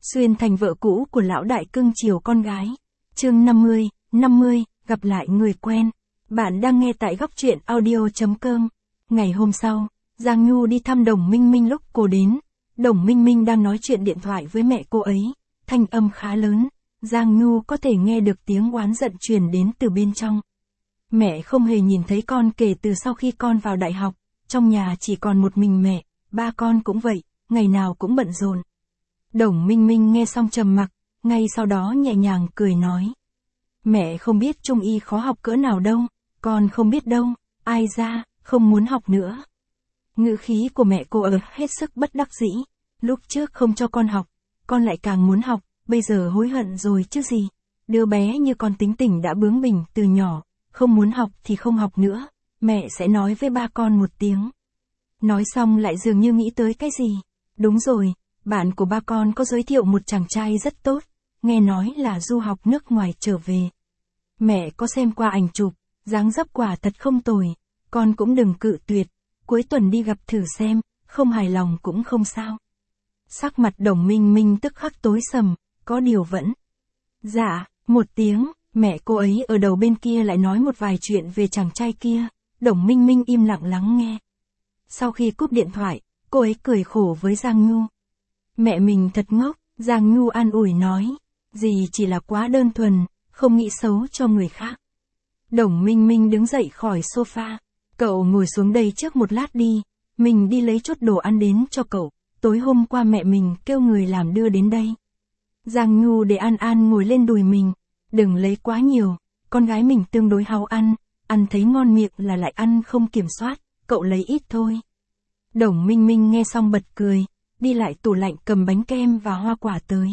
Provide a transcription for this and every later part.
Xuyên thành vợ cũ của lão đại cưng chiều con gái. Chương 50, gặp lại người quen. Bạn đang nghe tại góc truyện audio.com. Ngày hôm sau, Giang Nhu đi thăm Đồng Minh Minh lúc cô đến. Đồng Minh Minh đang nói chuyện điện thoại với mẹ cô ấy, thanh âm khá lớn. Giang Nhu có thể nghe được tiếng oán giận truyền đến từ bên trong. Mẹ không hề nhìn thấy con kể từ sau khi con vào đại học, trong nhà chỉ còn một mình mẹ, ba con cũng vậy, ngày nào cũng bận rộn. Đồng Minh Minh nghe xong trầm mặc, ngay sau đó nhẹ nhàng cười nói. Mẹ không biết trung y khó học cỡ nào đâu, con không biết đâu, ai ra, không muốn học nữa. Ngữ khí của mẹ cô hết sức bất đắc dĩ, lúc trước không cho con học, con lại càng muốn học, bây giờ hối hận rồi chứ gì. Đứa bé như con tính tình đã bướng bỉnh từ nhỏ, không muốn học thì không học nữa, mẹ sẽ nói với ba con một tiếng. Nói xong lại dường như nghĩ tới cái gì. Đúng rồi, bạn của ba con có giới thiệu một chàng trai rất tốt, nghe nói là du học nước ngoài trở về. Mẹ có xem qua ảnh chụp, dáng dấp quả thật không tồi, con cũng đừng cự tuyệt, cuối tuần đi gặp thử xem, không hài lòng cũng không sao. Sắc mặt Đồng Minh Minh tức khắc tối sầm, có điều vẫn. Dạ, một tiếng, mẹ cô ấy ở đầu bên kia lại nói một vài chuyện về chàng trai kia, Đồng Minh Minh im lặng lắng nghe. Sau khi cúp điện thoại, cô ấy cười khổ với Giang Nhu. Mẹ mình thật ngốc, Giang Nhu an ủi nói, dì chỉ là quá đơn thuần, không nghĩ xấu cho người khác. Đồng Minh Minh đứng dậy khỏi sofa, cậu ngồi xuống đây trước một lát đi, mình đi lấy chút đồ ăn đến cho cậu, tối hôm qua mẹ mình kêu người làm đưa đến đây. Giang Nhu để An An ngồi lên đùi mình, đừng lấy quá nhiều, con gái mình tương đối háo ăn thấy ngon miệng là lại ăn không kiểm soát, cậu lấy ít thôi. Đồng Minh Minh nghe xong bật cười, đi lại tủ lạnh cầm bánh kem và hoa quả tới.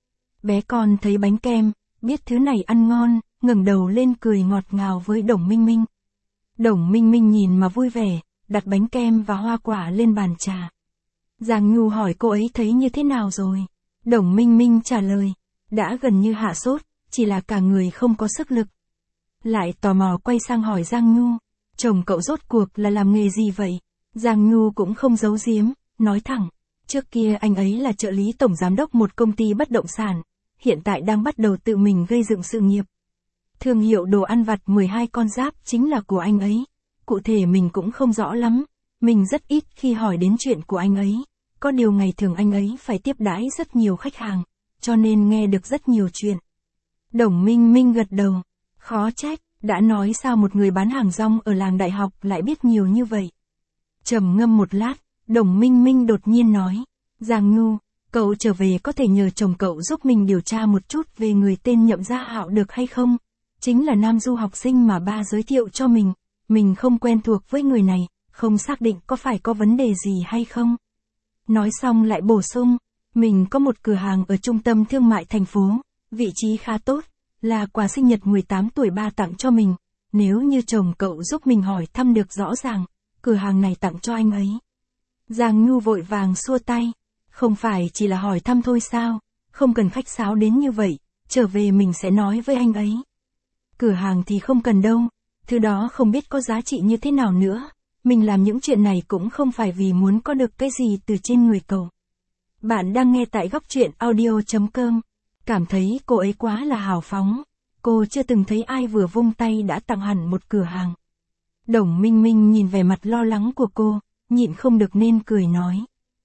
Bé con thấy bánh kem, biết thứ này ăn ngon, ngẩng đầu lên cười ngọt ngào với Đồng Minh Minh. Đồng Minh Minh nhìn mà vui vẻ, đặt bánh kem và hoa quả lên bàn trà. Giang Nhu hỏi cô ấy thấy như thế nào rồi. Đồng Minh Minh trả lời, đã gần như hạ sốt, chỉ là cả người không có sức lực. Lại tò mò quay sang hỏi Giang Nhu, chồng cậu rốt cuộc là làm nghề gì vậy? Giang Nhu cũng không giấu giếm, nói thẳng, trước kia anh ấy là trợ lý tổng giám đốc một công ty bất động sản, hiện tại đang bắt đầu tự mình gây dựng sự nghiệp. Thương hiệu đồ ăn vặt 12 con giáp chính là của anh ấy, cụ thể mình cũng không rõ lắm, mình rất ít khi hỏi đến chuyện của anh ấy, có điều ngày thường anh ấy phải tiếp đãi rất nhiều khách hàng, cho nên nghe được rất nhiều chuyện. Đồng Minh Minh gật đầu, khó trách, đã nói sao một người bán hàng rong ở làng đại học lại biết nhiều như vậy. Trầm ngâm một lát, Đồng Minh Minh đột nhiên nói, Giang Nhu, cậu trở về có thể nhờ chồng cậu giúp mình điều tra một chút về người tên Nhậm Gia Hạo được hay không? Chính là nam du học sinh mà ba giới thiệu cho mình không quen thuộc với người này, không xác định có phải có vấn đề gì hay không. Nói xong lại bổ sung, mình có một cửa hàng ở trung tâm thương mại thành phố, vị trí khá tốt, là quà sinh nhật 18 tuổi ba tặng cho mình, nếu như chồng cậu giúp mình hỏi thăm được rõ ràng, cửa hàng này tặng cho anh ấy. Giang Nhu vội vàng xua tay, không phải chỉ là hỏi thăm thôi sao, không cần khách sáo đến như vậy, trở về mình sẽ nói với anh ấy. Cửa hàng thì không cần đâu, thứ đó không biết có giá trị như thế nào nữa, mình làm những chuyện này cũng không phải vì muốn có được cái gì từ trên người cậu. Bạn đang nghe tại góc truyện audio.com, cảm thấy cô ấy quá là hào phóng, cô chưa từng thấy ai vừa vung tay đã tặng hẳn một cửa hàng. Đồng Minh Minh nhìn vẻ mặt lo lắng của cô, nhịn không được nên cười nói.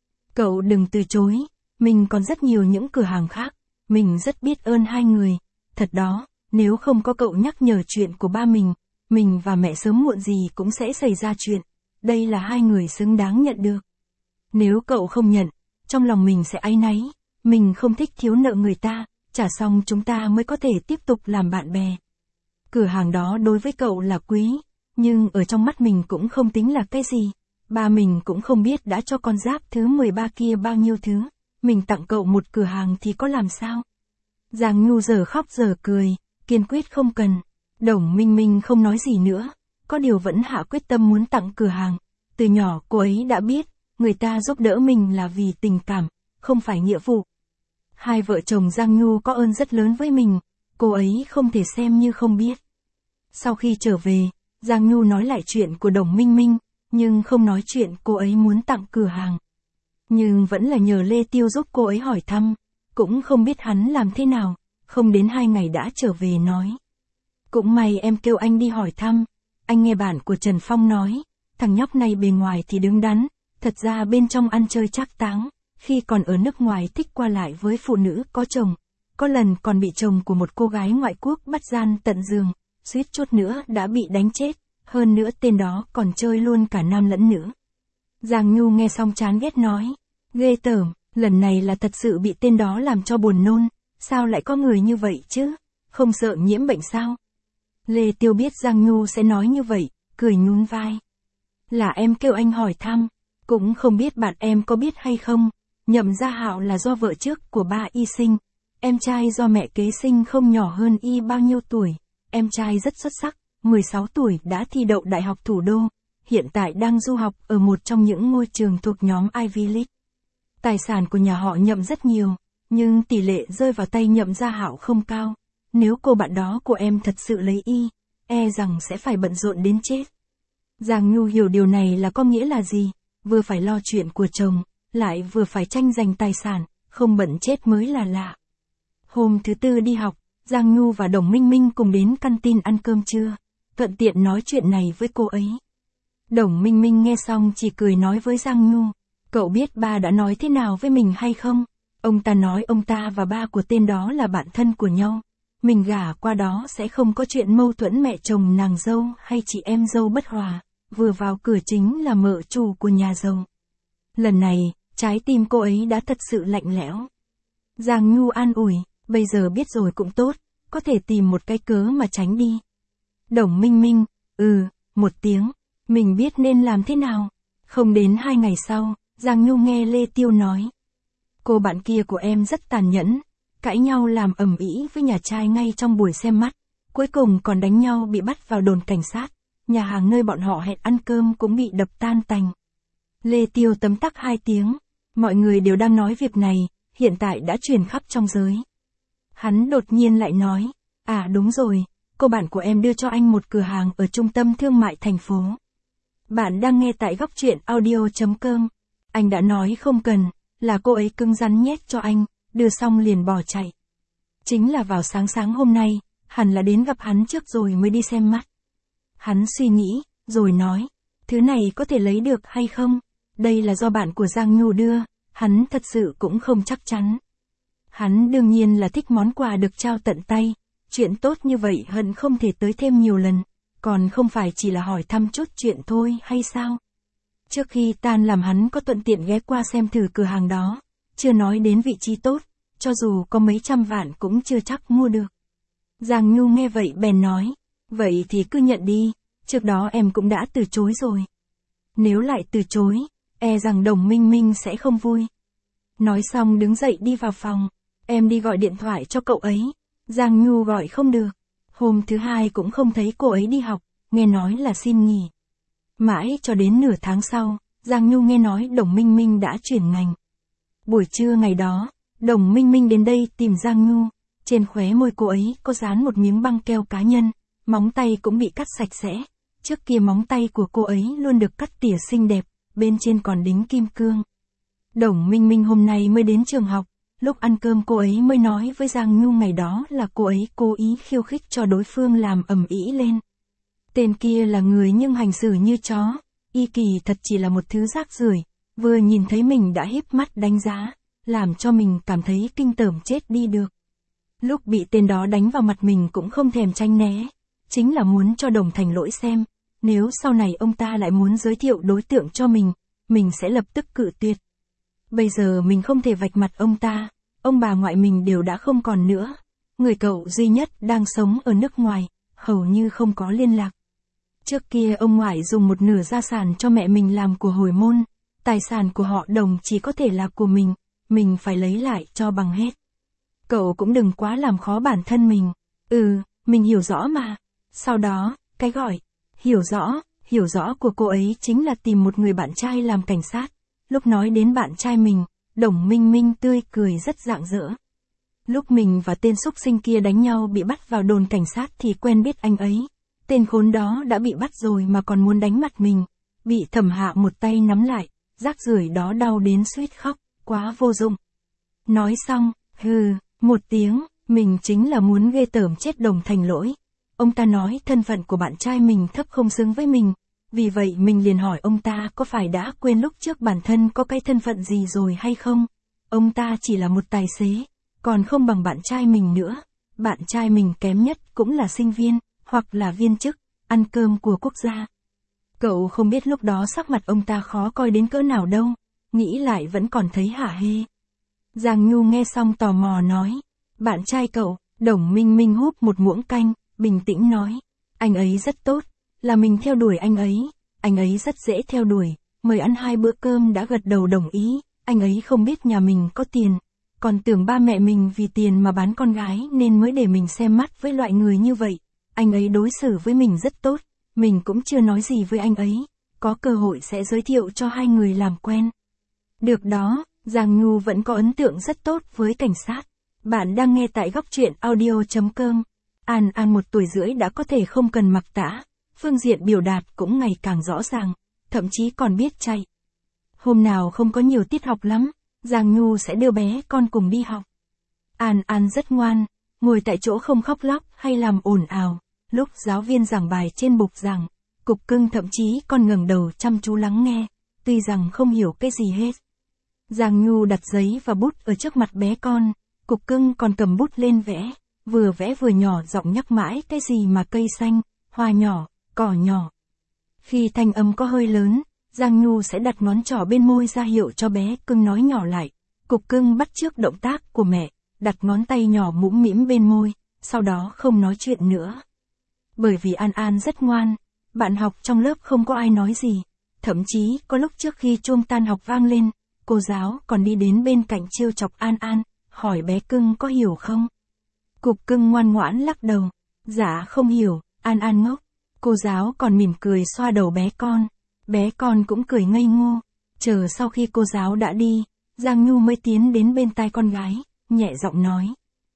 Cậu đừng từ chối, mình còn rất nhiều những cửa hàng khác, mình rất biết ơn hai người, thật đó, nếu không có cậu nhắc nhở chuyện của ba mình và mẹ sớm muộn gì cũng sẽ xảy ra chuyện, đây là hai người xứng đáng nhận được. Nếu cậu không nhận, trong lòng mình sẽ áy náy, mình không thích thiếu nợ người ta, trả xong chúng ta mới có thể tiếp tục làm bạn bè. Cửa hàng đó đối với cậu là quý, nhưng ở trong mắt mình cũng không tính là cái gì. Ba mình cũng không biết đã cho con giáp thứ 13 kia bao nhiêu thứ, mình tặng cậu một cửa hàng thì có làm sao? Giang Nhu giờ khóc giờ cười, kiên quyết không cần. Đồng Minh Minh không nói gì nữa, có điều vẫn hạ quyết tâm muốn tặng cửa hàng. Từ nhỏ cô ấy đã biết, người ta giúp đỡ mình là vì tình cảm, không phải nghĩa vụ. Hai vợ chồng Giang Nhu có ơn rất lớn với mình, cô ấy không thể xem như không biết. Sau khi trở về, Giang Nhu nói lại chuyện của Đồng Minh Minh, nhưng không nói chuyện cô ấy muốn tặng cửa hàng. Nhưng vẫn là nhờ Lê Tiêu giúp cô ấy hỏi thăm, cũng không biết hắn làm thế nào, không đến 2 ngày đã trở về nói. Cũng may em kêu anh đi hỏi thăm, anh nghe bạn của Trần Phong nói, thằng nhóc này bề ngoài thì đứng đắn, thật ra bên trong ăn chơi trác táng, khi còn ở nước ngoài thích qua lại với phụ nữ có chồng, có lần còn bị chồng của một cô gái ngoại quốc bắt gian tận giường, suýt chút nữa đã bị đánh chết, hơn nữa tên đó còn chơi luôn cả nam lẫn nữ. Giang Nhu nghe xong chán ghét nói, ghê tởm, lần này là thật sự bị tên đó làm cho buồn nôn, sao lại có người như vậy chứ, không sợ nhiễm bệnh sao? Lê Tiêu biết Giang Nhu sẽ nói như vậy, cười nhún vai. Là em kêu anh hỏi thăm, cũng không biết bạn em có biết hay không, Nhậm Gia Hạo là do vợ trước của ba y sinh, em trai do mẹ kế sinh không nhỏ hơn y bao nhiêu tuổi, em trai rất xuất sắc, 16 tuổi đã thi đậu Đại học Thủ đô, hiện tại đang du học ở một trong những ngôi trường thuộc nhóm Ivy League. Tài sản của nhà họ Nhậm rất nhiều, nhưng tỷ lệ rơi vào tay Nhậm Gia Hạo không cao. Nếu cô bạn đó của em thật sự lấy y, e rằng sẽ phải bận rộn đến chết. Giang Nhu hiểu điều này là có nghĩa là gì, vừa phải lo chuyện của chồng, lại vừa phải tranh giành tài sản, không bận chết mới là lạ. Hôm thứ Tư đi học, Giang Nhu và Đồng Minh Minh cùng đến căn tin ăn cơm trưa, thuận tiện nói chuyện này với cô ấy. Đồng Minh Minh nghe xong chỉ cười nói với Giang Nhu, cậu biết ba đã nói thế nào với mình hay không? Ông ta nói ông ta và ba của tên đó là bạn thân của nhau. Mình gả qua đó sẽ không có chuyện mâu thuẫn mẹ chồng nàng dâu hay chị em dâu bất hòa, vừa vào cửa chính là mợ chủ của nhà giàu. Lần này, trái tim cô ấy đã thật sự lạnh lẽo. Giang Nhu an ủi, bây giờ biết rồi cũng tốt, có thể tìm một cái cớ mà tránh đi. Đồng Minh Minh, một tiếng, mình biết nên làm thế nào. Không đến 2 ngày sau, Giang Nhu nghe Lê Tiêu nói. Cô bạn kia của em rất tàn nhẫn, cãi nhau làm ầm ĩ với nhà trai ngay trong buổi xem mắt, cuối cùng còn đánh nhau bị bắt vào đồn cảnh sát, nhà hàng nơi bọn họ hẹn ăn cơm cũng bị đập tan tành. Lê Tiêu tấm tắc 2 tiếng, mọi người đều đang nói việc này, hiện tại đã truyền khắp trong giới. Hắn đột nhiên lại nói, đúng rồi, cô bạn của em đưa cho anh một cửa hàng ở trung tâm thương mại thành phố. Bạn đang nghe tại góc truyện audio.com, anh đã nói không cần, là cô ấy cứng rắn nhét cho anh, đưa xong liền bỏ chạy. Chính là vào sáng hôm nay, hẳn là đến gặp hắn trước rồi mới đi xem mắt. Hắn suy nghĩ, rồi nói, thứ này có thể lấy được hay không? Đây là do bạn của Giang Nhu đưa, hắn thật sự cũng không chắc chắn. Hắn đương nhiên là thích món quà được trao tận tay, chuyện tốt như vậy hận không thể tới thêm nhiều lần, còn không phải chỉ là hỏi thăm chút chuyện thôi hay sao? Trước khi tan làm hắn có thuận tiện ghé qua xem thử cửa hàng đó, chưa nói đến vị trí tốt, cho dù có mấy trăm vạn cũng chưa chắc mua được. Giang Nhu nghe vậy bèn nói, vậy thì cứ nhận đi, trước đó em cũng đã từ chối rồi. Nếu lại từ chối, e rằng Đồng Minh Minh sẽ không vui. Nói xong đứng dậy đi vào phòng, em đi gọi điện thoại cho cậu ấy. Giang Nhu gọi không được, hôm thứ 2 cũng không thấy cô ấy đi học, nghe nói là xin nghỉ. Mãi cho đến nửa tháng sau, Giang Nhu nghe nói Đồng Minh Minh đã chuyển ngành. Buổi trưa ngày đó, Đồng Minh Minh đến đây tìm Giang Nhu, trên khóe môi cô ấy có dán một miếng băng keo cá nhân, móng tay cũng bị cắt sạch sẽ. Trước kia móng tay của cô ấy luôn được cắt tỉa xinh đẹp, bên trên còn đính kim cương. Đồng Minh Minh hôm nay mới đến trường học, lúc ăn cơm cô ấy mới nói với Giang Nhu ngày đó là cô ấy cố ý khiêu khích cho đối phương làm ầm ĩ lên. Tên kia là người nhưng hành xử như chó, y kỳ thật chỉ là một thứ rác rưởi, vừa nhìn thấy mình đã híp mắt đánh giá, làm cho mình cảm thấy kinh tởm chết đi được. Lúc bị tên đó đánh vào mặt mình cũng không thèm tránh né, chính là muốn cho Đồng Thành Lỗi xem, nếu sau này ông ta lại muốn giới thiệu đối tượng cho mình sẽ lập tức cự tuyệt. Bây giờ mình không thể vạch mặt ông ta, ông bà ngoại mình đều đã không còn nữa, người cậu duy nhất đang sống ở nước ngoài, hầu như không có liên lạc. Trước kia ông ngoại dùng một nửa gia sản cho mẹ mình làm của hồi môn, tài sản của họ Đồng chỉ có thể là của mình phải lấy lại cho bằng hết. Cậu cũng đừng quá làm khó bản thân mình. Mình hiểu rõ mà. Sau đó, cái gọi hiểu rõ của cô ấy chính là tìm một người bạn trai làm cảnh sát. Lúc nói đến bạn trai mình, Đồng Minh Minh tươi cười rất rạng rỡ. Lúc mình và tên xúc sinh kia đánh nhau bị bắt vào đồn cảnh sát thì quen biết anh ấy. Tên khốn đó đã bị bắt rồi mà còn muốn đánh mặt mình. Bị Thẩm Hạ một tay nắm lại, rác rưởi đó đau đến suýt khóc, quá vô dụng. Nói xong, Hừ, một tiếng, mình chính là muốn ghê tởm chết Đồng Thành Lỗi. Ông ta nói thân phận của bạn trai mình thấp không xứng với mình. Vì vậy mình liền hỏi ông ta có phải đã quên lúc trước bản thân có cái thân phận gì rồi hay không? Ông ta chỉ là một tài xế, còn không bằng bạn trai mình nữa. Bạn trai mình kém nhất cũng là sinh viên, hoặc là viên chức, ăn cơm của quốc gia. Cậu không biết lúc đó sắc mặt ông ta khó coi đến cỡ nào đâu, nghĩ lại vẫn còn thấy hả hê. Giang Nhu nghe xong tò mò nói, bạn trai cậu, Đồng Minh Minh húp một muỗng canh, bình tĩnh nói, anh ấy rất tốt, là mình theo đuổi anh ấy rất dễ theo đuổi, mời ăn 2 bữa cơm đã gật đầu đồng ý, anh ấy không biết nhà mình có tiền, còn tưởng ba mẹ mình vì tiền mà bán con gái nên mới để mình xem mắt với loại người như vậy, anh ấy đối xử với mình rất tốt, mình cũng chưa nói gì với anh ấy, có cơ hội sẽ giới thiệu cho 2 người làm quen. Được đó, Giang Nhu vẫn có ấn tượng rất tốt với cảnh sát. Bạn đang nghe tại góc truyện audio.com. An 1 tuổi rưỡi đã có thể không cần mặc tã, phương diện biểu đạt cũng ngày càng rõ ràng, thậm chí còn biết chạy. Hôm nào không có nhiều tiết học lắm, Giang Nhu sẽ đưa bé con cùng đi học. An rất ngoan, ngồi tại chỗ không khóc lóc hay làm ồn ào, lúc giáo viên giảng bài trên bục giảng, Cục Cưng thậm chí còn ngẩng đầu chăm chú lắng nghe, tuy rằng không hiểu cái gì hết. Giang Nhu đặt giấy và bút ở trước mặt bé con, Cục Cưng còn cầm bút lên vẽ vừa nhỏ giọng nhắc mãi cái gì mà cây xanh, hoa nhỏ, cỏ nhỏ. Khi thanh âm có hơi lớn, Giang Nhu sẽ đặt ngón trỏ bên môi ra hiệu cho bé cưng nói nhỏ lại. Cục Cưng bắt chước động tác của mẹ, đặt ngón tay nhỏ mũm mĩm bên môi, sau đó không nói chuyện nữa. Bởi vì An rất ngoan, bạn học trong lớp không có ai nói gì, thậm chí có lúc trước khi chuông tan học vang lên, cô giáo còn đi đến bên cạnh trêu chọc An, hỏi bé cưng có hiểu không? Cục Cưng ngoan ngoãn lắc đầu, dạ không hiểu, An ngốc. Cô giáo còn mỉm cười xoa đầu bé con cũng cười ngây ngô. Chờ sau khi cô giáo đã đi, Giang Nhu mới tiến đến bên tai con gái, nhẹ giọng nói.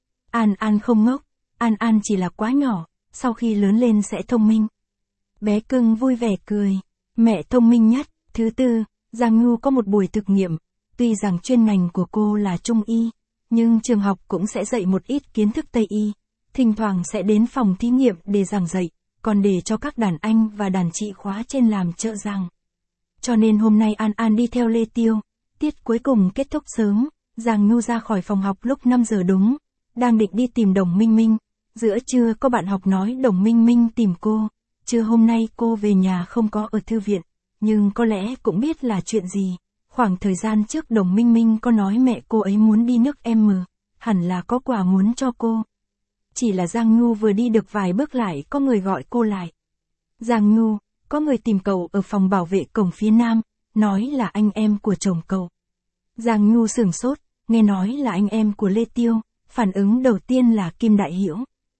An không ngốc, An chỉ là quá nhỏ, sau khi lớn lên sẽ thông minh. Bé cưng vui vẻ cười, mẹ thông minh nhất. Thứ tư, Giang Nhu có một buổi thực nghiệm, tuy rằng chuyên ngành của cô là Trung y, nhưng trường học cũng sẽ dạy một ít kiến thức Tây y, thỉnh thoảng sẽ đến phòng thí nghiệm để giảng dạy, còn để cho các đàn anh và đàn chị khóa trên làm trợ giảng. Cho nên hôm nay An đi theo Lê Tiêu, tiết cuối cùng kết thúc sớm, Giang Nhu ra khỏi phòng học lúc 5 giờ đúng, đang định đi tìm Đồng Minh Minh, giữa trưa có bạn học nói Đồng Minh Minh tìm cô, trưa hôm nay cô về nhà không có ở thư viện, nhưng có lẽ cũng biết là chuyện gì. Khoảng thời gian trước Đồng Minh Minh có nói mẹ cô ấy muốn đi nước M, hẳn là có quà muốn cho cô. Chỉ là Giang Nhu vừa đi được vài bước lại có người gọi cô lại. Giang Nhu, có người tìm cậu ở phòng bảo vệ cổng phía nam, nói là anh em của chồng cậu. Giang Nhu sửng sốt, nghe nói là anh em của Lê Tiêu, phản ứng đầu tiên là Kim Đại Hữu.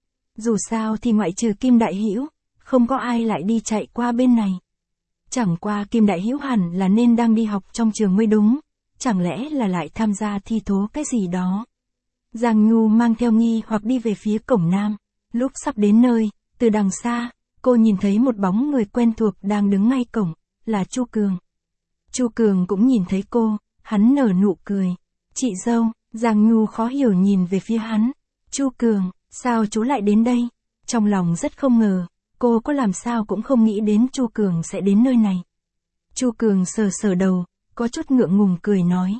Dù sao thì ngoại trừ Kim Đại Hữu, không có ai lại đi chạy qua bên này. Chẳng qua Kim Đại Hữu hẳn là nên đang đi học trong trường mới đúng, chẳng lẽ là lại tham gia thi thố cái gì đó. Giang Nhu mang theo nghi hoặc đi về phía cổng nam, lúc sắp đến nơi, từ đằng xa, cô nhìn thấy một bóng người quen thuộc đang đứng ngay cổng, là Chu Cường. Chu Cường cũng nhìn thấy cô, hắn nở nụ cười. Chị dâu, Giang Nhu khó hiểu nhìn về phía hắn. Chu Cường, sao chú lại đến đây? Trong lòng rất không ngờ, cô có làm sao cũng không nghĩ đến Chu Cường sẽ đến nơi này. Chu Cường sờ đầu, có chút ngượng ngùng cười nói.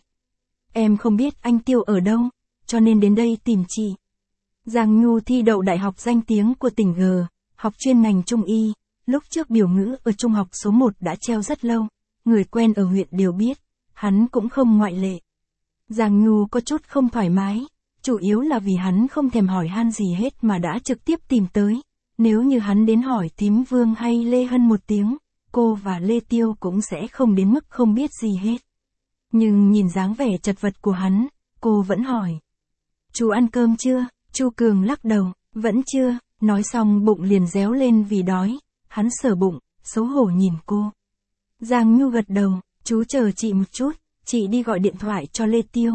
Em không biết anh Tiêu ở đâu, cho nên đến đây tìm chị. Giang Nhu thi đậu đại học danh tiếng của tỉnh G, học chuyên ngành Trung y, lúc trước biểu ngữ ở trung học số 1 đã treo rất lâu, người quen ở huyện đều biết, hắn cũng không ngoại lệ. Giang Nhu có chút không thoải mái, chủ yếu là vì hắn không thèm hỏi han gì hết mà đã trực tiếp tìm tới. Nếu như hắn đến hỏi Thím Vương hay Lê Hân một tiếng, cô và Lê Tiêu cũng sẽ không đến mức không biết gì hết. Nhưng nhìn dáng vẻ chật vật của hắn, cô vẫn hỏi. Chú ăn cơm chưa? Chu Cường lắc đầu, vẫn chưa, nói xong bụng liền réo lên vì đói, hắn sờ bụng, xấu hổ nhìn cô. Giang Nhu gật đầu, chú chờ chị một chút, chị đi gọi điện thoại cho Lê Tiêu.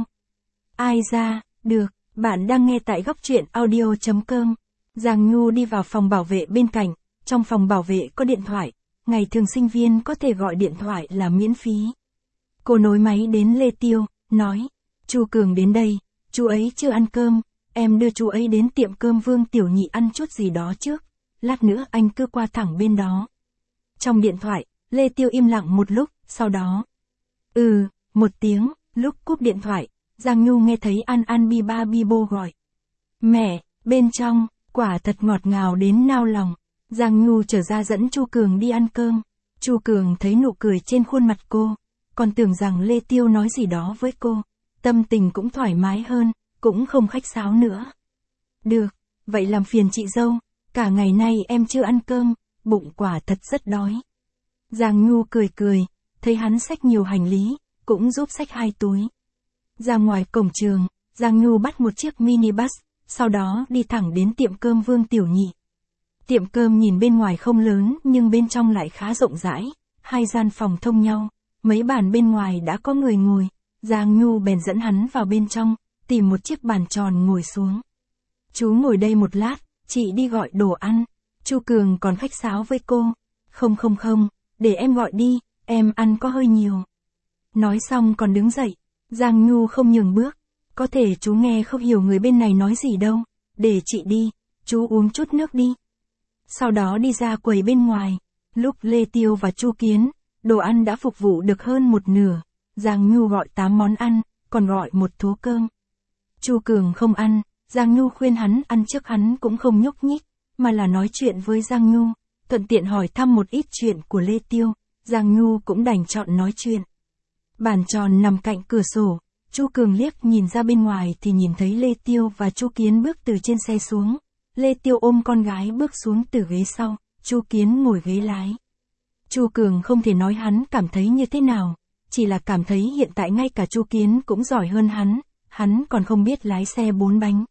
Ai ra, được, bạn đang nghe tại góc truyện audio.com. Giang Nhu đi vào phòng bảo vệ bên cạnh, trong phòng bảo vệ có điện thoại, ngày thường sinh viên có thể gọi điện thoại là miễn phí. Cô nối máy đến Lê Tiêu, nói, Chu Cường đến đây, chú ấy chưa ăn cơm, em đưa chú ấy đến tiệm cơm Vương Tiểu Nhị ăn chút gì đó trước, lát nữa anh cứ qua thẳng bên đó. Trong điện thoại, Lê Tiêu im lặng một lúc, sau đó. Một tiếng, lúc cúp điện thoại, Giang Nhu nghe thấy An An bi ba bi bô gọi. Mẹ, bên trong, quả thật ngọt ngào đến nao lòng. Giang Nhu trở ra dẫn Chu Cường đi ăn cơm. Chu Cường thấy nụ cười trên khuôn mặt cô, còn tưởng rằng Lê Tiêu nói gì đó với cô. Tâm tình cũng thoải mái hơn, cũng không khách sáo nữa. Được, vậy làm phiền chị dâu, cả ngày nay em chưa ăn cơm, bụng quả thật rất đói. Giang Nhu cười cười, thấy hắn xách nhiều hành lý, cũng giúp xách 2 túi. Ra ngoài cổng trường, Giang Nhu bắt một chiếc minibus, sau đó đi thẳng đến tiệm cơm Vương Tiểu Nhị. Tiệm cơm nhìn bên ngoài không lớn nhưng bên trong lại khá rộng rãi, 2 gian phòng thông nhau, mấy bàn bên ngoài đã có người ngồi. Giang Nhu bèn dẫn hắn vào bên trong, tìm một chiếc bàn tròn ngồi xuống. Chú ngồi đây một lát, chị đi gọi đồ ăn. Chu Cường còn khách sáo với cô. Không, để em gọi đi, em ăn có hơi nhiều. Nói xong còn đứng dậy. Giang Nhu không nhường bước. Có thể chú nghe không hiểu người bên này nói gì đâu. Để chị đi, chú uống chút nước đi. Sau đó đi ra quầy bên ngoài. Lúc Lê Tiêu và Chu Kiến, đồ ăn đã phục vụ được hơn một nửa. Giang Nhu gọi 8 món ăn, còn gọi một thố cơm. Chu Cường không ăn, Giang Nhu khuyên hắn ăn trước, hắn cũng không nhúc nhích, mà là nói chuyện với Giang Nhu, thuận tiện hỏi thăm một ít chuyện của Lê Tiêu. Giang Nhu cũng đành chọn nói chuyện. Bàn tròn nằm cạnh cửa sổ, Chu Cường liếc nhìn ra bên ngoài thì nhìn thấy Lê Tiêu và Chu Kiến bước từ trên xe xuống. Lê Tiêu ôm con gái bước xuống từ ghế sau, Chu Kiến ngồi ghế lái. Chu Cường không thể nói hắn cảm thấy như thế nào, chỉ là cảm thấy hiện tại ngay cả Chu Kiến cũng giỏi hơn hắn còn không biết lái xe 4 bánh.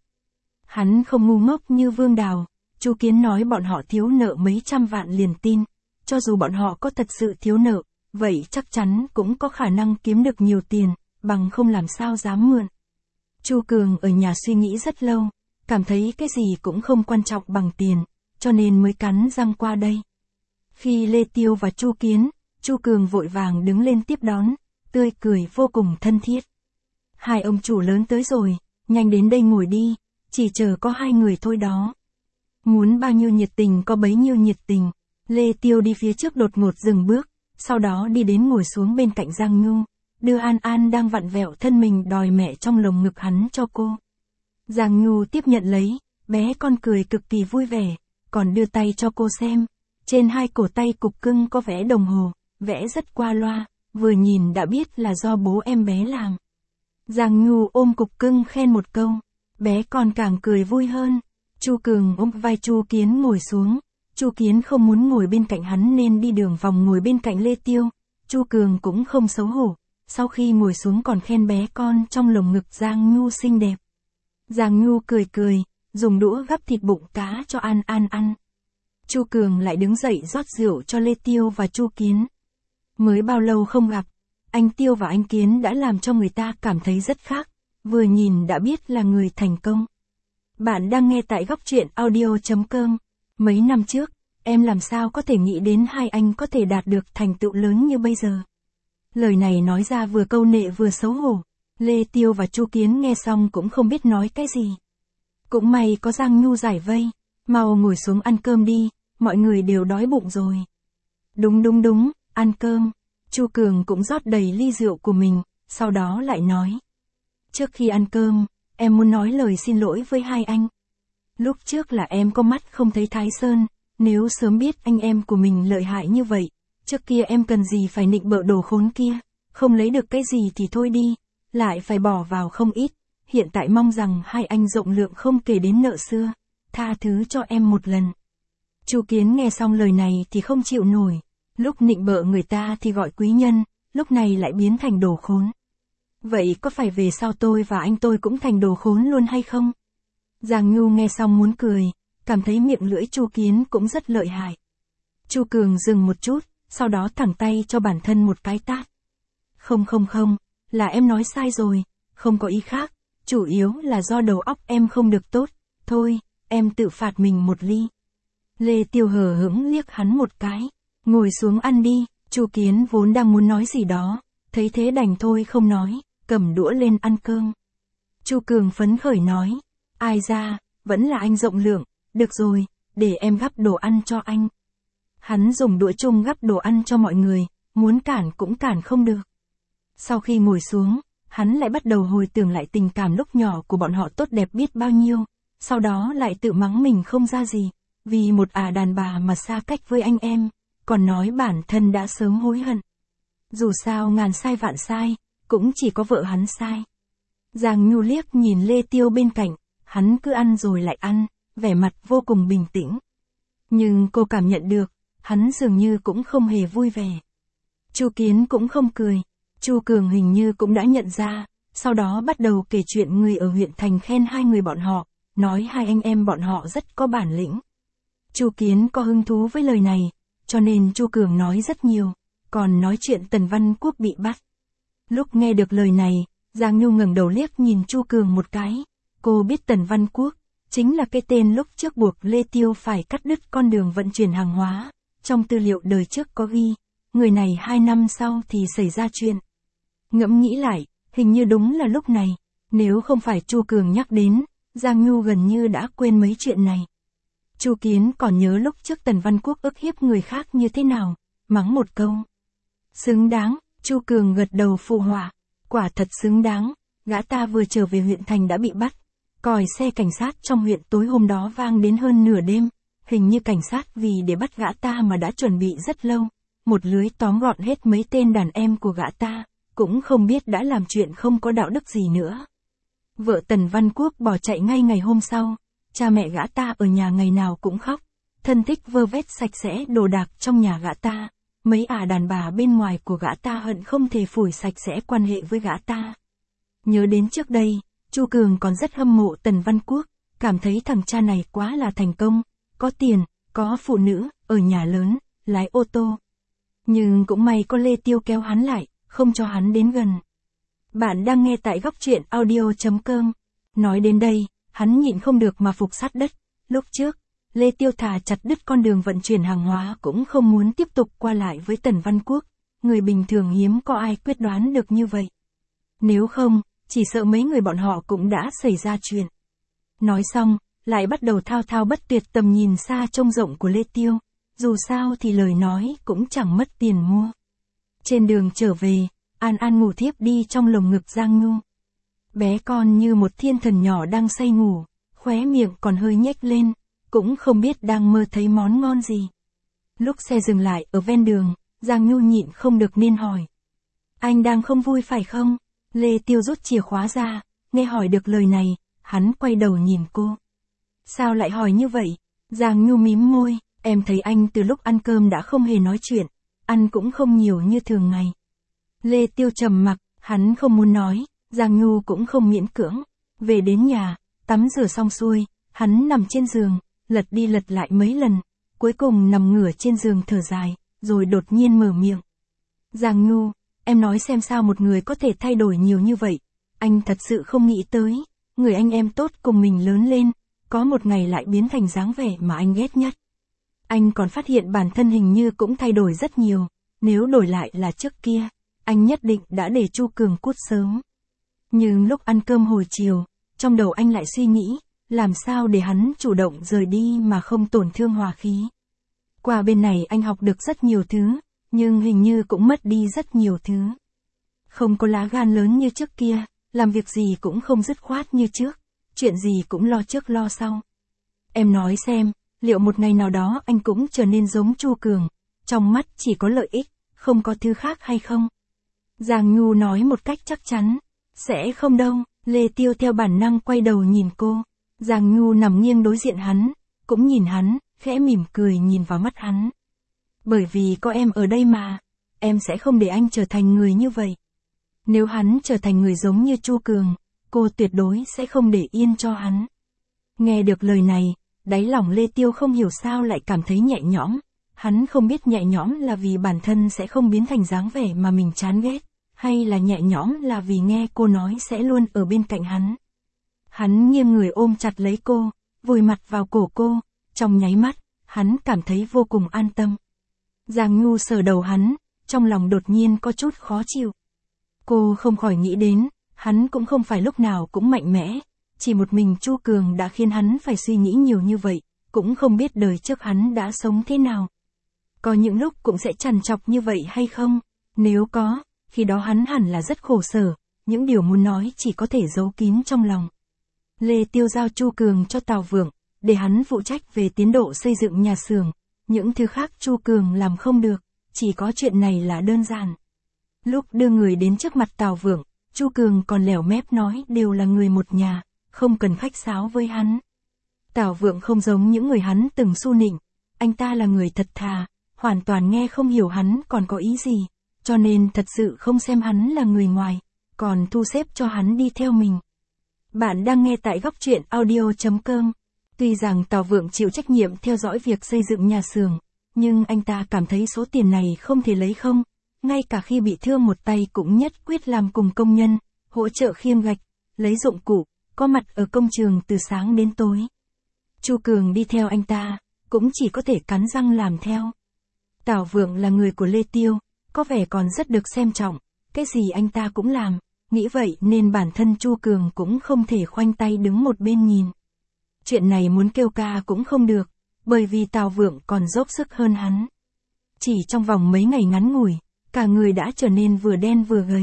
Hắn không ngu ngốc như Vương Đào, Chu Kiến nói bọn họ thiếu nợ mấy trăm vạn liền tin, cho dù bọn họ có thật sự thiếu nợ, vậy chắc chắn cũng có khả năng kiếm được nhiều tiền, bằng không làm sao dám mượn. Chu Cường ở nhà suy nghĩ rất lâu, cảm thấy cái gì cũng không quan trọng bằng tiền, cho nên mới cắn răng qua đây. Khi Lê Tiêu và Chu Kiến, Chu Cường vội vàng đứng lên tiếp đón, tươi cười vô cùng thân thiết. Hai ông chủ lớn tới rồi, nhanh đến đây ngồi đi, chỉ chờ có 2 người thôi đó. Muốn bao nhiêu nhiệt tình có bấy nhiêu nhiệt tình. Lê Tiêu đi phía trước đột ngột dừng bước, sau đó đi đến ngồi xuống bên cạnh Giang Nhu, đưa An An đang vặn vẹo thân mình đòi mẹ trong lồng ngực hắn cho cô. Giang Nhu tiếp nhận lấy, bé con cười cực kỳ vui vẻ, còn đưa tay cho cô xem. Trên 2 cổ tay cục cưng có vẽ đồng hồ, vẽ rất qua loa, vừa nhìn đã biết là do bố em bé làm. Giang Nhu ôm cục cưng khen một câu, bé con càng cười vui hơn. Chu Cường ôm vai Chu Kiến ngồi xuống. Chu Kiến không muốn ngồi bên cạnh hắn nên đi đường vòng ngồi bên cạnh Lê Tiêu. Chu Cường cũng không xấu hổ, sau khi ngồi xuống còn khen bé con trong lồng ngực Giang Nhu xinh đẹp. Giang Nhu cười cười, dùng đũa gắp thịt bụng cá cho An An ăn. Chu Cường lại đứng dậy rót rượu cho Lê Tiêu và Chu Kiến. Mới bao lâu không gặp, anh Tiêu và anh Kiến đã làm cho người ta cảm thấy rất khác, vừa nhìn đã biết là người thành công. Bạn đang nghe tại góc truyện audio.com. Mấy năm trước, em làm sao có thể nghĩ đến hai anh có thể đạt được thành tựu lớn như bây giờ. Lời này nói ra vừa câu nệ vừa xấu hổ. Lê Tiêu và Chu Kiến nghe xong cũng không biết nói cái gì. Cũng may có Giang Nhu giải vây, mau ngồi xuống ăn cơm đi, mọi người đều đói bụng rồi. Đúng, ăn cơm. Chu Cường cũng rót đầy ly rượu của mình, sau đó lại nói. Trước khi ăn cơm, em muốn nói lời xin lỗi với hai anh. Lúc trước là em có mắt không thấy Thái Sơn, nếu sớm biết anh em của mình lợi hại như vậy, trước kia em cần gì phải nịnh bợ đồ khốn kia, không lấy được cái gì thì thôi đi, lại phải bỏ vào không ít, hiện tại mong rằng hai anh rộng lượng không kể đến nợ xưa, tha thứ cho em một lần. Chu Kiến nghe xong lời này thì không chịu nổi, lúc nịnh bợ người ta thì gọi quý nhân, lúc này lại biến thành đồ khốn. Vậy có phải về sau tôi và anh tôi cũng thành đồ khốn luôn hay không? Giang Nhu nghe xong muốn cười, cảm thấy miệng lưỡi Chu Kiến cũng rất lợi hại. Chu Cường dừng một chút, sau đó thẳng tay cho bản thân một cái tát. Không, là em nói sai rồi, không có ý khác, chủ yếu là do đầu óc em không được tốt, thôi, em tự phạt mình một ly. Lê Tiêu hờ hững liếc hắn một cái, ngồi xuống ăn đi. Chu Kiến vốn đang muốn nói gì đó, thấy thế đành thôi không nói, cầm đũa lên ăn cơm. Chu Cường phấn khởi nói. Ai ra, vẫn là anh rộng lượng, được rồi, để em gắp đồ ăn cho anh. Hắn dùng đũa chung gắp đồ ăn cho mọi người, muốn cản cũng cản không được. Sau khi ngồi xuống, hắn lại bắt đầu hồi tưởng lại tình cảm lúc nhỏ của bọn họ tốt đẹp biết bao nhiêu, sau đó lại tự mắng mình không ra gì, vì một đàn bà mà xa cách với anh em, còn nói bản thân đã sớm hối hận. Dù sao ngàn sai vạn sai, cũng chỉ có vợ hắn sai. Giang Nhu liếc nhìn Lê Tiêu bên cạnh, hắn cứ ăn rồi lại ăn, vẻ mặt vô cùng bình tĩnh. Nhưng cô cảm nhận được, hắn dường như cũng không hề vui vẻ. Chu Kiến cũng không cười, Chu Cường hình như cũng đã nhận ra, sau đó bắt đầu kể chuyện người ở huyện thành khen hai người bọn họ, nói hai anh em bọn họ rất có bản lĩnh. Chu Kiến có hứng thú với lời này, cho nên Chu Cường nói rất nhiều, còn nói chuyện Tần Văn Quốc bị bắt. Lúc nghe được lời này, Giang Nhu ngẩng đầu liếc nhìn Chu Cường một cái, cô biết Tần Văn Quốc chính là cái tên lúc trước buộc Lê Tiêu phải cắt đứt con đường vận chuyển hàng hóa, trong tư liệu đời trước có ghi, người này 2 năm sau thì xảy ra chuyện. Ngẫm nghĩ lại, hình như đúng là lúc này, nếu không phải Chu Cường nhắc đến, Giang Nhu gần như đã quên mấy chuyện này. Chu Kiến còn nhớ lúc trước Tần Văn Quốc ức hiếp người khác như thế nào, mắng một câu. Xứng đáng, Chu Cường gật đầu phụ họa, quả thật xứng đáng, gã ta vừa trở về huyện thành đã bị bắt. Còi xe cảnh sát trong huyện tối hôm đó vang đến hơn nửa đêm, hình như cảnh sát vì để bắt gã ta mà đã chuẩn bị rất lâu, một lưới tóm gọn hết mấy tên đàn em của gã ta, cũng không biết đã làm chuyện không có đạo đức gì nữa. Vợ Tần Văn Quốc bỏ chạy ngay ngày hôm sau, cha mẹ gã ta ở nhà ngày nào cũng khóc, thân thích vơ vét sạch sẽ đồ đạc trong nhà gã ta, mấy đàn bà bên ngoài của gã ta hận không thể phủi sạch sẽ quan hệ với gã ta. Nhớ đến trước đây, Chu Cường còn rất hâm mộ Tần Văn Quốc, cảm thấy thằng cha này quá là thành công, có tiền, có phụ nữ, ở nhà lớn, lái ô tô. Nhưng cũng may có Lê Tiêu kéo hắn lại, không cho hắn đến gần. Bạn đang nghe tại góc truyện audio.com. Nói đến đây, hắn nhịn không được mà phục sát đất. Lúc trước, Lê Tiêu thà chặt đứt con đường vận chuyển hàng hóa cũng không muốn tiếp tục qua lại với Tần Văn Quốc. Người bình thường hiếm có ai quyết đoán được như vậy. Nếu không, chỉ sợ mấy người bọn họ cũng đã xảy ra chuyện. Nói xong, lại bắt đầu thao thao bất tuyệt tầm nhìn xa trông rộng của Lê Tiêu. Dù sao thì lời nói cũng chẳng mất tiền mua. Trên đường trở về, An An ngủ thiếp đi trong lồng ngực Giang Nhu. Bé con như một thiên thần nhỏ đang say ngủ, khóe miệng còn hơi nhếch lên, cũng không biết đang mơ thấy món ngon gì. Lúc xe dừng lại ở ven đường, Giang Nhu nhịn không được nên hỏi. Anh đang không vui phải không? Lê Tiêu rút chìa khóa ra, nghe hỏi được lời này, hắn quay đầu nhìn cô. Sao lại hỏi như vậy? Giang Nhu mím môi, em thấy anh từ lúc ăn cơm đã không hề nói chuyện, ăn cũng không nhiều như thường ngày. Lê Tiêu trầm mặc, hắn không muốn nói, Giang Nhu cũng không miễn cưỡng. Về đến nhà, tắm rửa xong xuôi, hắn nằm trên giường, lật đi lật lại mấy lần, cuối cùng nằm ngửa trên giường thở dài, rồi đột nhiên mở miệng. Giang Nhu, em nói xem sao một người có thể thay đổi nhiều như vậy, anh thật sự không nghĩ tới, người anh em tốt cùng mình lớn lên, có một ngày lại biến thành dáng vẻ mà anh ghét nhất. Anh còn phát hiện bản thân hình như cũng thay đổi rất nhiều, nếu đổi lại là trước kia, anh nhất định đã để Chu Cường cút sớm. Nhưng lúc ăn cơm hồi chiều, trong đầu anh lại suy nghĩ, làm sao để hắn chủ động rời đi mà không tổn thương hòa khí. Qua bên này anh học được rất nhiều thứ, nhưng hình như cũng mất đi rất nhiều thứ. Không có lá gan lớn như trước kia, làm việc gì cũng không dứt khoát như trước, chuyện gì cũng lo trước lo sau. Em nói xem, liệu một ngày nào đó anh cũng trở nên giống Chu Cường, trong mắt chỉ có lợi ích, không có thứ khác hay không? Giang Nhu nói một cách chắc chắn, sẽ không đâu. Lê Tiêu theo bản năng quay đầu nhìn cô, Giang Nhu nằm nghiêng đối diện hắn, cũng nhìn hắn, khẽ mỉm cười nhìn vào mắt hắn. Bởi vì có em ở đây mà, em sẽ không để anh trở thành người như vậy. Nếu hắn trở thành người giống như Chu Cường, cô tuyệt đối sẽ không để yên cho hắn. Nghe được lời này, đáy lòng Lê Tiêu không hiểu sao lại cảm thấy nhẹ nhõm. Hắn không biết nhẹ nhõm là vì bản thân sẽ không biến thành dáng vẻ mà mình chán ghét, hay là nhẹ nhõm là vì nghe cô nói sẽ luôn ở bên cạnh hắn. Hắn nghiêng người ôm chặt lấy cô, vùi mặt vào cổ cô, trong nháy mắt, hắn cảm thấy vô cùng an tâm. Giang Nhu sờ đầu hắn, trong lòng đột nhiên có chút khó chịu. Cô không khỏi nghĩ đến, Hắn cũng không phải lúc nào cũng mạnh mẽ, chỉ một mình Chu Cường đã khiến hắn phải suy nghĩ nhiều như vậy, cũng không biết đời trước hắn đã sống thế nào. Có những lúc cũng sẽ trằn trọc như vậy hay không? Nếu có, khi đó hắn hẳn là rất khổ sở, những điều muốn nói chỉ có thể giấu kín trong lòng. Lê Tiêu giao Chu Cường cho Tào Vượng, để hắn phụ trách về tiến độ xây dựng nhà xưởng, những thứ khác Chu Cường làm không được, chỉ có chuyện này là đơn giản. Lúc đưa người đến trước mặt Tào Vượng, Chu Cường còn lẻo mép nói đều là người một nhà, không cần khách sáo với hắn. Tào Vượng không giống những người hắn từng su nịnh, anh ta là người thật thà, hoàn toàn nghe không hiểu hắn còn có ý gì, cho nên thật sự không xem hắn là người ngoài, còn thu xếp cho hắn đi theo mình. Bạn đang nghe tại góc truyện audio.com. Tuy rằng Tào Vượng chịu trách nhiệm theo dõi việc xây dựng nhà xưởng, nhưng anh ta cảm thấy số tiền này không thể lấy không, ngay cả khi bị thương một tay cũng nhất quyết làm cùng công nhân, hỗ trợ khiêng gạch, lấy dụng cụ, có mặt ở công trường từ sáng đến tối. Chu Cường đi theo anh ta, cũng chỉ có thể cắn răng làm theo. Tào Vượng là người của Lê Tiêu, có vẻ còn rất được xem trọng, cái gì anh ta cũng làm, nghĩ vậy nên bản thân Chu Cường cũng không thể khoanh tay đứng một bên nhìn. Chuyện này muốn kêu ca cũng không được, bởi vì Tào Vượng còn dốc sức hơn hắn. Chỉ trong vòng mấy ngày ngắn ngủi, cả người đã trở nên vừa đen vừa gầy.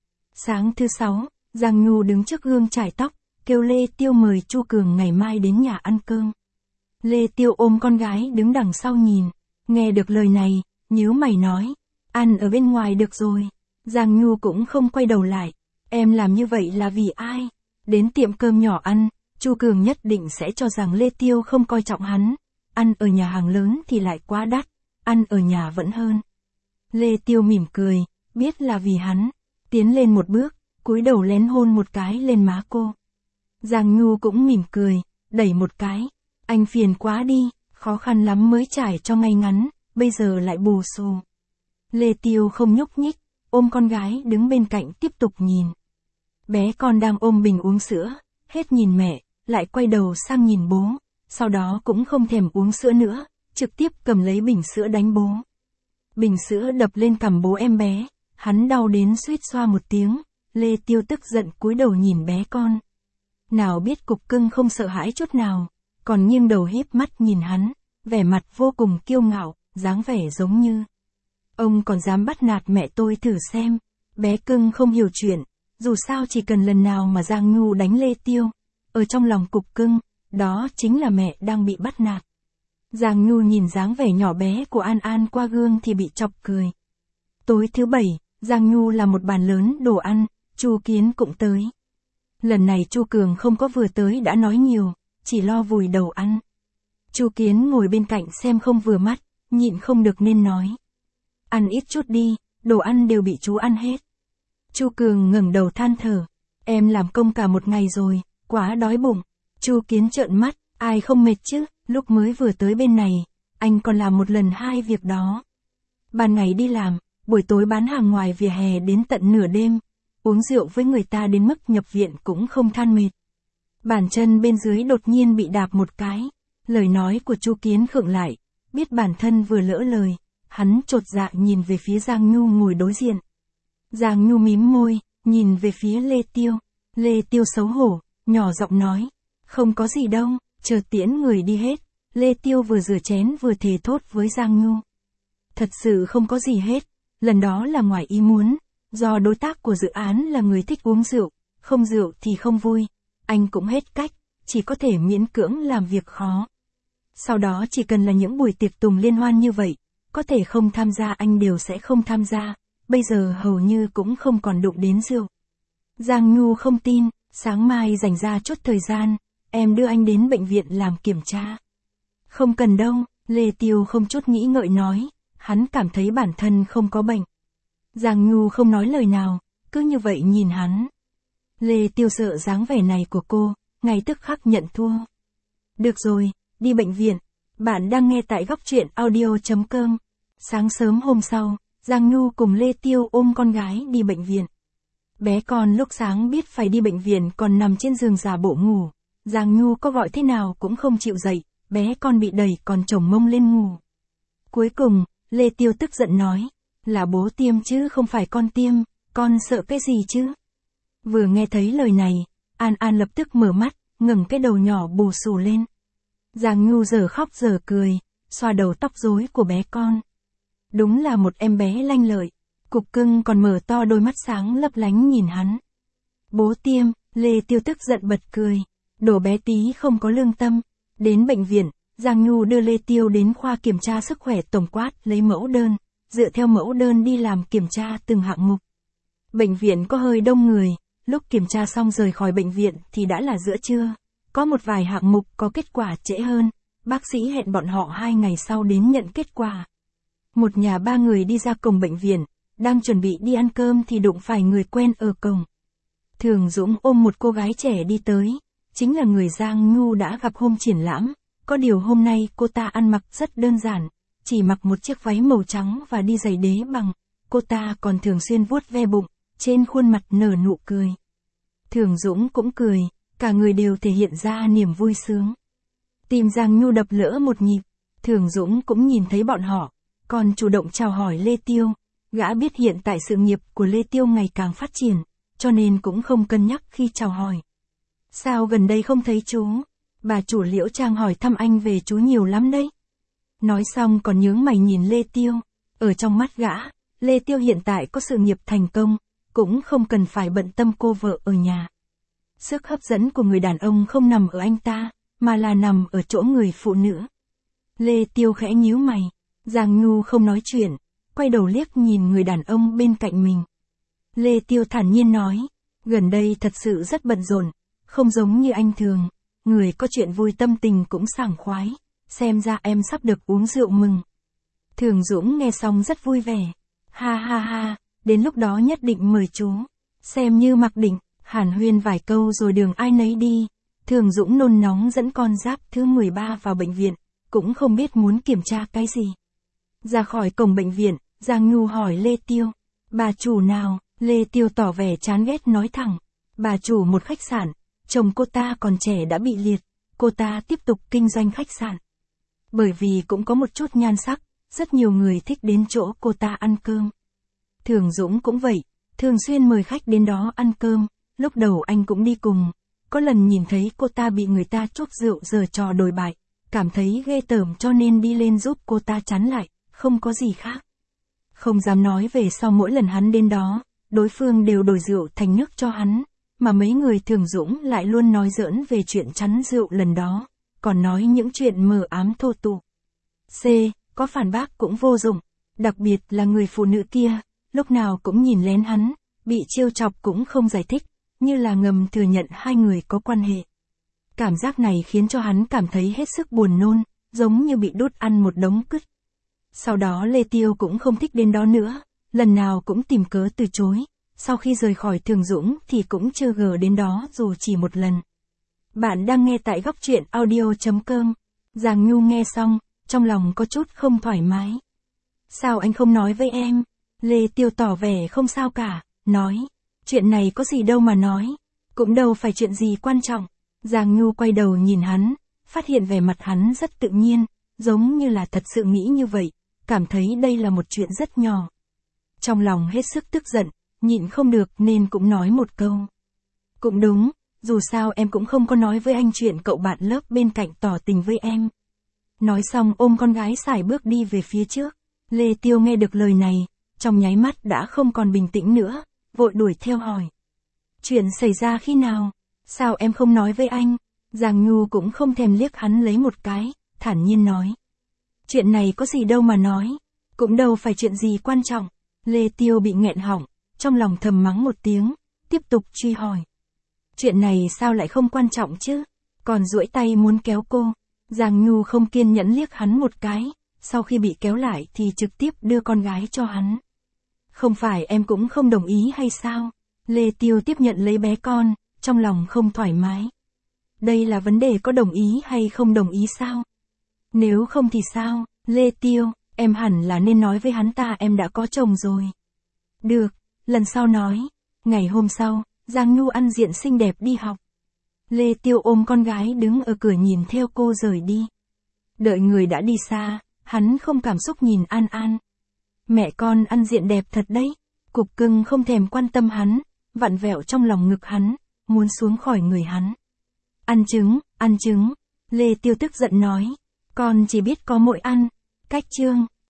Sáng thứ 6, Giang Nhu đứng trước gương chải tóc, kêu Lê Tiêu mời Chu Cường ngày mai đến nhà ăn cơm. Lê Tiêu ôm con gái đứng đằng sau nhìn, nghe được lời này, nhíu mày nói, ăn ở bên ngoài được rồi. Giang Nhu cũng không quay đầu lại, em làm như vậy là vì ai? Đến tiệm cơm nhỏ ăn, Chu Cường nhất định sẽ cho rằng Lê Tiêu không coi trọng hắn, ăn ở nhà hàng lớn thì lại quá đắt, ăn ở nhà vẫn hơn. Lê Tiêu mỉm cười, biết là vì hắn, tiến lên một bước, cúi đầu lén hôn một cái lên má cô. Giang Nhu cũng mỉm cười, đẩy một cái, anh phiền quá đi, khó khăn lắm mới trải cho ngay ngắn, bây giờ lại bù xù. Lê Tiêu không nhúc nhích, ôm con gái đứng bên cạnh tiếp tục nhìn. Bé con đang ôm bình uống sữa, hết nhìn mẹ, lại quay đầu sang nhìn bố, sau đó cũng không thèm uống sữa nữa, trực tiếp cầm lấy bình sữa đánh bố. Bình sữa đập lên cằm bố em bé, hắn đau đến suýt xoa một tiếng, Lê Tiêu tức giận cúi đầu nhìn bé con. Nào biết cục cưng không sợ hãi chút nào, còn nghiêng đầu híp mắt nhìn hắn, vẻ mặt vô cùng kiêu ngạo, dáng vẻ giống như ông còn dám bắt nạt mẹ tôi thử xem. Bé cưng không hiểu chuyện, dù sao chỉ cần lần nào mà Giang Nhu đánh Lê Tiêu, ở trong lòng cục cưng, đó chính là mẹ đang bị bắt nạt. Giang Nhu nhìn dáng vẻ nhỏ bé của An An qua gương thì bị chọc cười. Tối thứ 7, Giang Nhu làm một bàn lớn đồ ăn, Chu Kiến cũng tới. Lần này Chu Cường không có vừa tới đã nói nhiều, chỉ lo vùi đầu ăn. Chu Kiến ngồi bên cạnh xem không vừa mắt, nhịn không được nên nói. Ăn ít chút đi, đồ ăn đều bị chú ăn hết. Chu Cường ngẩng đầu than thở, em làm công cả một ngày rồi, quá đói bụng. Chu Kiến trợn mắt, ai không mệt chứ, lúc mới vừa tới bên này, anh còn làm một lần 2 việc đó. Ban ngày đi làm, buổi tối bán hàng ngoài vỉa hè đến tận nửa đêm, uống rượu với người ta đến mức nhập viện cũng không than mệt. Bàn chân bên dưới đột nhiên bị đạp một cái, lời nói của Chu Kiến khựng lại, biết bản thân vừa lỡ lời, hắn chột dạ nhìn về phía Giang Nhu ngồi đối diện. Giang Nhu mím môi, nhìn về phía Lê Tiêu. Lê Tiêu xấu hổ, nhỏ giọng nói, không có gì đâu, chờ tiễn người đi hết. Lê Tiêu vừa rửa chén vừa thề thốt với Giang Nhu. Thật sự không có gì hết, lần đó là ngoài ý muốn, do đối tác của dự án là người thích uống rượu, không rượu thì không vui, anh cũng hết cách, chỉ có thể miễn cưỡng làm việc khó. Sau đó chỉ cần là những buổi tiệc tùng liên hoan như vậy, có thể không tham gia anh đều sẽ không tham gia, bây giờ hầu như cũng không còn đụng đến rượu. Giang Nhu không tin, sáng mai dành ra chút thời gian, em đưa anh đến bệnh viện làm kiểm tra. Không cần đâu, Lê Tiêu không chút nghĩ ngợi nói, hắn cảm thấy bản thân không có bệnh. Giang Nhu không nói lời nào, cứ như vậy nhìn hắn. Lê Tiêu sợ dáng vẻ này của cô, ngay tức khắc nhận thua. Được rồi, đi bệnh viện. Bạn đang nghe tại góc truyện audio.com. Sáng sớm hôm sau, Giang Nhu cùng Lê Tiêu ôm con gái đi bệnh viện. Bé con lúc sáng biết phải đi bệnh viện còn nằm trên giường giả bộ ngủ. Giang Nhu có gọi thế nào cũng không chịu dậy, bé con bị đẩy còn chồng mông lên ngủ. Cuối cùng, Lê Tiêu tức giận nói, là bố tiêm chứ không phải con tiêm, con sợ cái gì chứ? Vừa nghe thấy lời này, An An lập tức mở mắt, ngẩng cái đầu nhỏ bù xù lên. Giang Nhu giờ khóc giờ cười, xoa đầu tóc rối của bé con. Đúng là một em bé lanh lợi. Cục cưng còn mở to đôi mắt sáng lấp lánh nhìn hắn. Bố Tiêm, Lê Tiêu tức giận bật cười. Đồ bé tí không có lương tâm. Đến bệnh viện, Giang Nhu đưa Lê Tiêu đến khoa kiểm tra sức khỏe tổng quát lấy mẫu đơn, dựa theo mẫu đơn đi làm kiểm tra từng hạng mục. Bệnh viện có hơi đông người, lúc kiểm tra xong rời khỏi bệnh viện thì đã là giữa trưa. Có một vài hạng mục có kết quả trễ hơn, bác sĩ hẹn bọn họ 2 ngày sau đến nhận kết quả. Một nhà 3 người đi ra cổng bệnh viện, đang chuẩn bị đi ăn cơm thì đụng phải người quen ở cổng. Thường Dũng ôm một cô gái trẻ đi tới, chính là người Giang Nhu đã gặp hôm triển lãm, có điều hôm nay cô ta ăn mặc rất đơn giản, chỉ mặc một chiếc váy màu trắng và đi giày đế bằng, cô ta còn thường xuyên vuốt ve bụng, trên khuôn mặt nở nụ cười. Thường Dũng cũng cười, cả người đều thể hiện ra niềm vui sướng. Tim Giang Nhu đập lỡ một nhịp, Thường Dũng cũng nhìn thấy bọn họ, còn chủ động chào hỏi Lê Tiêu. Gã biết hiện tại sự nghiệp của Lê Tiêu ngày càng phát triển, cho nên cũng không cân nhắc khi chào hỏi. Sao gần đây không thấy chú? Bà chủ Liễu Trang hỏi thăm anh về chú nhiều lắm đấy. Nói xong còn nhướng mày nhìn Lê Tiêu. Ở trong mắt gã, Lê Tiêu hiện tại có sự nghiệp thành công, cũng không cần phải bận tâm cô vợ ở nhà. Sức hấp dẫn của người đàn ông không nằm ở anh ta, mà là nằm ở chỗ người phụ nữ. Lê Tiêu khẽ nhíu mày, Giang Nhu không nói chuyện, quay đầu liếc nhìn người đàn ông bên cạnh mình. Lê Tiêu thản nhiên nói, gần đây thật sự rất bận rộn, không giống như anh thường, người có chuyện vui tâm tình cũng sảng khoái, xem ra em sắp được uống rượu mừng. Thường Dũng nghe xong rất vui vẻ, ha ha ha, đến lúc đó nhất định mời chú, xem như mặc định, hàn huyên vài câu rồi đường ai nấy đi. Thường Dũng nôn nóng dẫn con giáp thứ 13 vào bệnh viện, cũng không biết muốn kiểm tra cái gì. Ra khỏi cổng bệnh viện, Giang Nhu hỏi Lê Tiêu, bà chủ nào? Lê Tiêu tỏ vẻ chán ghét nói thẳng, bà chủ một khách sạn, chồng cô ta còn trẻ đã bị liệt, cô ta tiếp tục kinh doanh khách sạn. Bởi vì cũng có một chút nhan sắc, rất nhiều người thích đến chỗ cô ta ăn cơm. Thường Dũng cũng vậy, thường xuyên mời khách đến đó ăn cơm, lúc đầu anh cũng đi cùng. Có lần nhìn thấy cô ta bị người ta chuốc rượu giở trò đồi bại, cảm thấy ghê tởm cho nên đi lên giúp cô ta chắn lại, không có gì khác. Không dám nói về sau mỗi lần hắn đến đó, đối phương đều đổi rượu thành nước cho hắn, mà mấy người Thường Dũng lại luôn nói giỡn về chuyện chắn rượu lần đó, còn nói những chuyện mờ ám thô tục. C, có phản bác cũng vô dụng, đặc biệt là người phụ nữ kia, lúc nào cũng nhìn lén hắn, bị trêu chọc cũng không giải thích, như là ngầm thừa nhận hai người có quan hệ. Cảm giác này khiến cho hắn cảm thấy hết sức buồn nôn, giống như bị đút ăn một đống cứt. Sau đó Lê Tiêu cũng không thích đến đó nữa, lần nào cũng tìm cớ từ chối, sau khi rời khỏi Thường Dũng thì cũng chưa gờ đến đó dù chỉ một lần. Bạn đang nghe tại góc truyện audio.com. Giang Nhu nghe xong, trong lòng có chút không thoải mái. Sao anh không nói với em? Lê Tiêu tỏ vẻ không sao cả, nói, chuyện này có gì đâu mà nói, cũng đâu phải chuyện gì quan trọng. Giang Nhu quay đầu nhìn hắn, phát hiện vẻ mặt hắn rất tự nhiên, giống như là thật sự nghĩ như vậy, cảm thấy đây là một chuyện rất nhỏ. Trong lòng hết sức tức giận, nhịn không được nên cũng nói một câu. Cũng đúng, dù sao em cũng không có nói với anh chuyện cậu bạn lớp bên cạnh tỏ tình với em. Nói xong ôm con gái sải bước đi về phía trước. Lê Tiêu nghe được lời này, trong nháy mắt đã không còn bình tĩnh nữa, vội đuổi theo hỏi. Chuyện xảy ra khi nào? Sao em không nói với anh? Giang Nhu cũng không thèm liếc hắn lấy một cái, thản nhiên nói. Chuyện này có gì đâu mà nói, cũng đâu phải chuyện gì quan trọng. Lê Tiêu bị nghẹn họng, trong lòng thầm mắng một tiếng, tiếp tục truy hỏi. Chuyện này sao lại không quan trọng chứ? Còn duỗi tay muốn kéo cô. Giang Nhu không kiên nhẫn liếc hắn một cái, sau khi bị kéo lại thì trực tiếp đưa con gái cho hắn. Không phải em cũng không đồng ý hay sao? Lê Tiêu tiếp nhận lấy bé con, trong lòng không thoải mái. Đây là vấn đề có đồng ý hay không đồng ý sao? Nếu không thì sao? Lê Tiêu, em hẳn là nên nói với hắn ta em đã có chồng rồi. Được, lần sau nói. Ngày hôm sau, Giang Nhu ăn diện xinh đẹp đi học. Lê Tiêu ôm con gái đứng ở cửa nhìn theo cô rời đi. Đợi người đã đi xa, hắn không cảm xúc nhìn An An. Mẹ con ăn diện đẹp thật đấy. Cục cưng không thèm quan tâm hắn, vặn vẹo trong lòng ngực hắn, muốn xuống khỏi người hắn. Ăn trứng, Lê Tiêu tức giận nói. Con chỉ biết có mỗi ăn. Cách chương.